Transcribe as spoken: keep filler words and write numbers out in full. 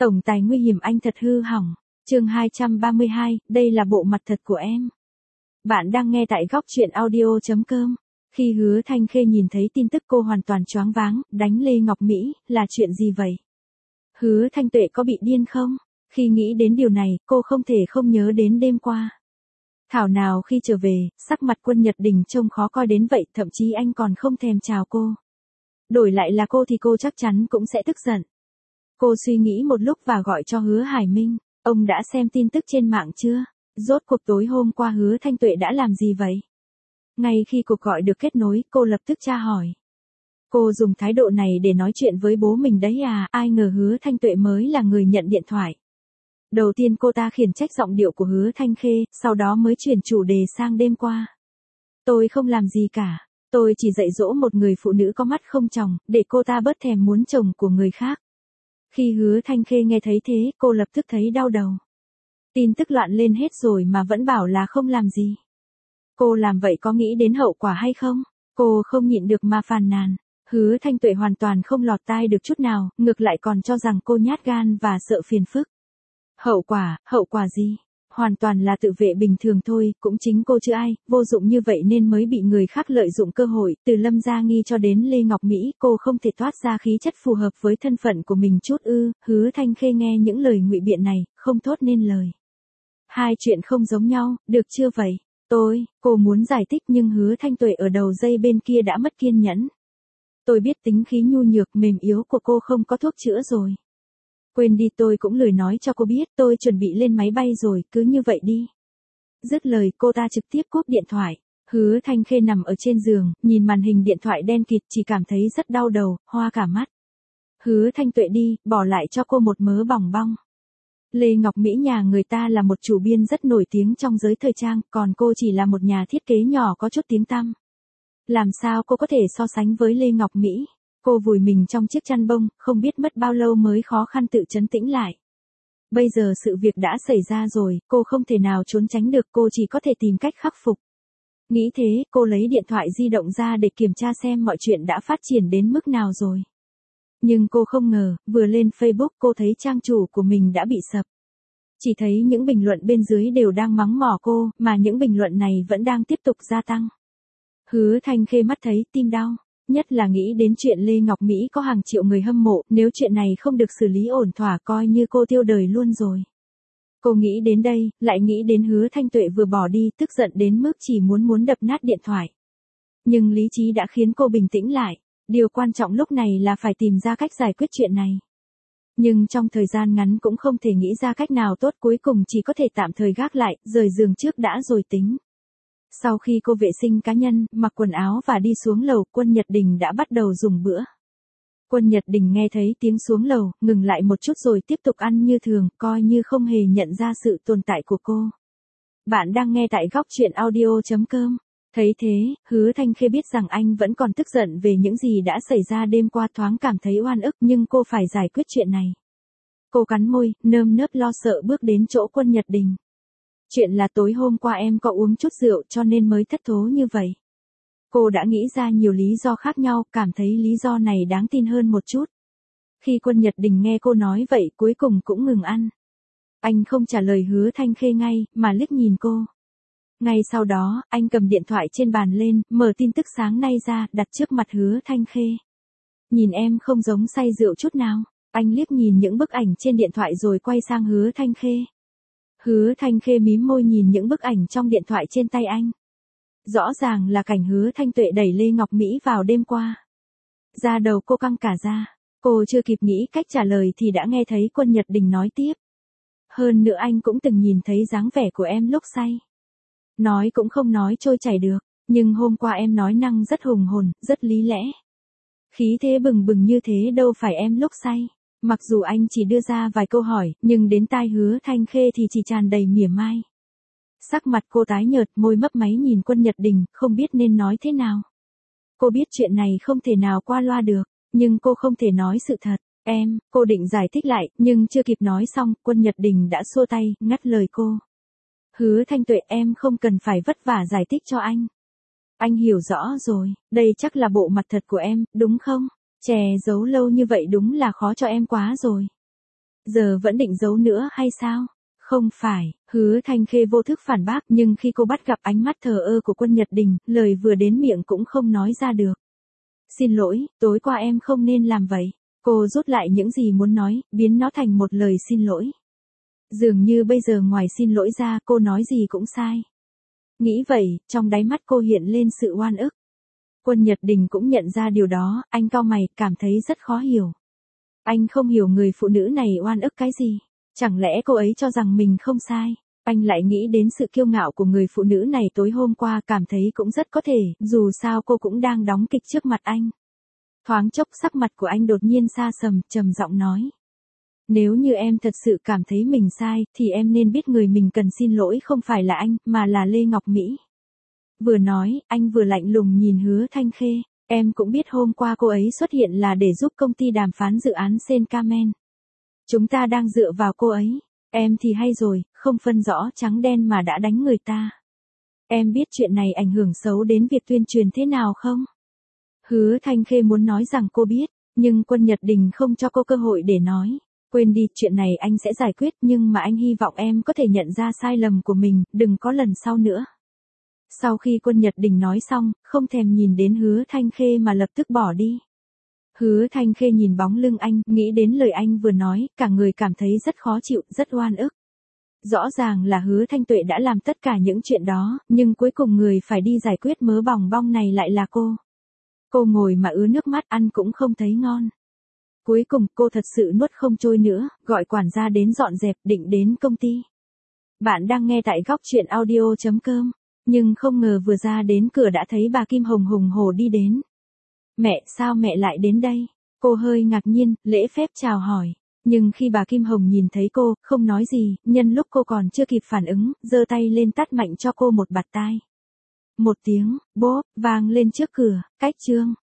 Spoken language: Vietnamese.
Tổng tài nguy hiểm anh thật hư hỏng. Chương hai trăm ba mươi hai, đây là bộ mặt thật của em. Bạn đang nghe tại góc truyện audio chấm com. Khi Hứa Thanh Khê nhìn thấy tin tức cô hoàn toàn choáng váng, đánh Lê Ngọc Mỹ, là chuyện gì vậy? Hứa Thanh Tuệ có bị điên không? Khi nghĩ đến điều này, cô không thể không nhớ đến đêm qua. Thảo nào khi trở về, sắc mặt Quân Nhật Đình trông khó coi đến vậy, thậm chí anh còn không thèm chào cô. Đổi lại là cô thì cô chắc chắn cũng sẽ tức giận. Cô suy nghĩ một lúc và gọi cho Hứa Hải Minh. Ông đã xem tin tức trên mạng chưa? Rốt cuộc tối hôm qua Hứa Thanh Tuệ đã làm gì vậy? Ngay khi cuộc gọi được kết nối, cô lập tức tra hỏi. Cô dùng thái độ này để nói chuyện với bố mình đấy à? Ai ngờ Hứa Thanh Tuệ mới là người nhận điện thoại. Đầu tiên cô ta khiển trách giọng điệu của Hứa Thanh Khê, sau đó mới chuyển chủ đề sang đêm qua. Tôi không làm gì cả. Tôi chỉ dạy dỗ một người phụ nữ có mắt không tròng, để cô ta bớt thèm muốn chồng của người khác. Khi Hứa Thanh Khê nghe thấy thế, cô lập tức thấy đau đầu. Tin tức loạn lên hết rồi mà vẫn bảo là không làm gì. Cô làm vậy có nghĩ đến hậu quả hay không? Cô không nhịn được mà phàn nàn. Hứa Thanh Tuệ hoàn toàn không lọt tai được chút nào, ngược lại còn cho rằng cô nhát gan và sợ phiền phức. Hậu quả, hậu quả gì? Hoàn toàn là tự vệ bình thường thôi, cũng chính cô chứ ai, vô dụng như vậy nên mới bị người khác lợi dụng cơ hội, từ Lâm Gia Nghi cho đến Lê Ngọc Mỹ, cô không thể toát ra khí chất phù hợp với thân phận của mình chút ư? Hứa Thanh Khê nghe những lời ngụy biện này, không thốt nên lời. Hai chuyện không giống nhau, được chưa vậy? Tôi, cô muốn giải thích nhưng Hứa Thanh Tuệ ở đầu dây bên kia đã mất kiên nhẫn. Tôi biết tính khí nhu nhược mềm yếu của cô không có thuốc chữa rồi. Quên đi, tôi cũng lười nói cho cô biết, tôi chuẩn bị lên máy bay rồi, cứ như vậy đi. Dứt lời cô ta trực tiếp cúp điện thoại. Hứa Thanh Khê nằm ở trên giường, nhìn màn hình điện thoại đen kịt chỉ cảm thấy rất đau đầu, hoa cả mắt. Hứa Thanh Tuệ đi, bỏ lại cho cô một mớ bỏng bong. Lê Ngọc Mỹ nhà người ta là một chủ biên rất nổi tiếng trong giới thời trang, còn cô chỉ là một nhà thiết kế nhỏ có chút tiếng tăm. Làm sao cô có thể so sánh với Lê Ngọc Mỹ? Cô vùi mình trong chiếc chăn bông, không biết mất bao lâu mới khó khăn tự trấn tĩnh lại. Bây giờ sự việc đã xảy ra rồi, cô không thể nào trốn tránh được, cô chỉ có thể tìm cách khắc phục. Nghĩ thế, cô lấy điện thoại di động ra để kiểm tra xem mọi chuyện đã phát triển đến mức nào rồi. Nhưng cô không ngờ, vừa lên Facebook cô thấy trang chủ của mình đã bị sập. Chỉ thấy những bình luận bên dưới đều đang mắng mỏ cô, mà những bình luận này vẫn đang tiếp tục gia tăng. Hứa Thanh Khê mắt thấy tim đau. Nhất là nghĩ đến chuyện Lê Ngọc Mỹ có hàng triệu người hâm mộ, nếu chuyện này không được xử lý ổn thỏa coi như cô tiêu đời luôn rồi. Cô nghĩ đến đây, lại nghĩ đến Hứa Thanh Tuệ vừa bỏ đi, tức giận đến mức chỉ muốn muốn đập nát điện thoại. Nhưng lý trí đã khiến cô bình tĩnh lại, điều quan trọng lúc này là phải tìm ra cách giải quyết chuyện này. Nhưng trong thời gian ngắn cũng không thể nghĩ ra cách nào tốt, cuối cùng chỉ có thể tạm thời gác lại, rời giường trước đã rồi tính. Sau khi cô vệ sinh cá nhân, mặc quần áo và đi xuống lầu, Quân Nhật Đình đã bắt đầu dùng bữa. Quân Nhật Đình nghe thấy tiếng xuống lầu, ngừng lại một chút rồi tiếp tục ăn như thường, coi như không hề nhận ra sự tồn tại của cô. Bạn đang nghe tại góc truyện audio chấm com. Thấy thế, Hứa Thanh Khê biết rằng anh vẫn còn tức giận về những gì đã xảy ra đêm qua, thoáng cảm thấy oan ức, nhưng cô phải giải quyết chuyện này. Cô cắn môi, nơm nớp lo sợ bước đến chỗ Quân Nhật Đình. Chuyện là tối hôm qua em có uống chút rượu cho nên mới thất thố như vậy. Cô đã nghĩ ra nhiều lý do khác nhau, cảm thấy lý do này đáng tin hơn một chút. Khi Quân Nhật Đình nghe cô nói vậy, cuối cùng cũng ngừng ăn. Anh không trả lời Hứa Thanh Khê ngay, mà liếc nhìn cô. Ngay sau đó, anh cầm điện thoại trên bàn lên, mở tin tức sáng nay ra, đặt trước mặt Hứa Thanh Khê. Nhìn em không giống say rượu chút nào. Anh liếc nhìn những bức ảnh trên điện thoại rồi quay sang Hứa Thanh Khê. Hứa Thanh Khê mím môi nhìn những bức ảnh trong điện thoại trên tay anh. Rõ ràng là cảnh Hứa Thanh Tuệ đẩy Lê Ngọc Mỹ vào đêm qua. Da đầu cô căng cả ra. Cô chưa kịp nghĩ cách trả lời thì đã nghe thấy Quân Nhật Đình nói tiếp. Hơn nữa anh cũng từng nhìn thấy dáng vẻ của em lúc say. Nói cũng không nói trôi chảy được, nhưng hôm qua em nói năng rất hùng hồn, rất lý lẽ. Khí thế bừng bừng như thế đâu phải em lúc say. Mặc dù anh chỉ đưa ra vài câu hỏi, nhưng đến tai Hứa Thanh Khê thì chỉ tràn đầy mỉa mai. Sắc mặt cô tái nhợt, môi mấp máy nhìn Quân Nhật Đình, không biết nên nói thế nào. Cô biết chuyện này không thể nào qua loa được, nhưng cô không thể nói sự thật. Em, cô định giải thích lại, nhưng chưa kịp nói xong, Quân Nhật Đình đã xua tay, ngắt lời cô. Hứa Thanh Tuệ, em không cần phải vất vả giải thích cho anh. Anh hiểu rõ rồi, đây chắc là bộ mặt thật của em, đúng không? Chè giấu lâu như vậy đúng là khó cho em quá rồi. Giờ vẫn định giấu nữa hay sao? Không phải, Hứa Thanh Khê vô thức phản bác, nhưng khi cô bắt gặp ánh mắt thờ ơ của Quân Nhật Đình, lời vừa đến miệng cũng không nói ra được. Xin lỗi, tối qua em không nên làm vậy. Cô rút lại những gì muốn nói, biến nó thành một lời xin lỗi. Dường như bây giờ ngoài xin lỗi ra, cô nói gì cũng sai. Nghĩ vậy, trong đáy mắt cô hiện lên sự oan ức. Quân Nhật Đình cũng nhận ra điều đó, anh cau mày, cảm thấy rất khó hiểu. Anh không hiểu người phụ nữ này oan ức cái gì. Chẳng lẽ cô ấy cho rằng mình không sai? Anh lại nghĩ đến sự kiêu ngạo của người phụ nữ này tối hôm qua, cảm thấy cũng rất có thể, dù sao cô cũng đang đóng kịch trước mặt anh. Thoáng chốc sắc mặt của anh đột nhiên xa sầm, trầm giọng nói. Nếu như em thật sự cảm thấy mình sai, thì em nên biết người mình cần xin lỗi không phải là anh, mà là Lê Ngọc Mỹ. Vừa nói, anh vừa lạnh lùng nhìn Hứa Thanh Khê. Em cũng biết hôm qua cô ấy xuất hiện là để giúp công ty đàm phán dự án Senkamen. Chúng ta đang dựa vào cô ấy. Em thì hay rồi, không phân rõ trắng đen mà đã đánh người ta. Em biết chuyện này ảnh hưởng xấu đến việc tuyên truyền thế nào không? Hứa Thanh Khê muốn nói rằng cô biết, nhưng Quân Nhật Đình không cho cô cơ hội để nói. Quên đi, chuyện này anh sẽ giải quyết, nhưng mà anh hy vọng em có thể nhận ra sai lầm của mình, đừng có lần sau nữa. Sau khi Quân Nhật Đình nói xong, không thèm nhìn đến Hứa Thanh Khê mà lập tức bỏ đi. Hứa Thanh Khê nhìn bóng lưng anh, nghĩ đến lời anh vừa nói, cả người cảm thấy rất khó chịu, rất oan ức. Rõ ràng là Hứa Thanh Tuệ đã làm tất cả những chuyện đó, nhưng cuối cùng người phải đi giải quyết mớ bòng bong này lại là cô. Cô ngồi mà ứa nước mắt, ăn cũng không thấy ngon. Cuối cùng cô thật sự nuốt không trôi nữa, gọi quản gia đến dọn dẹp, định đến công ty. Bạn đang nghe tại góc truyện audio chấm com, nhưng không ngờ vừa ra đến cửa đã thấy bà Kim Hồng hùng hổ đi đến. Mẹ, sao mẹ lại đến đây? Cô hơi ngạc nhiên, lễ phép chào hỏi. Nhưng khi bà Kim Hồng nhìn thấy cô, không nói gì, nhân lúc cô còn chưa kịp phản ứng, giơ tay lên tát mạnh cho cô một bạt tai. Một tiếng, bốp, vang lên trước cửa, cách Trương.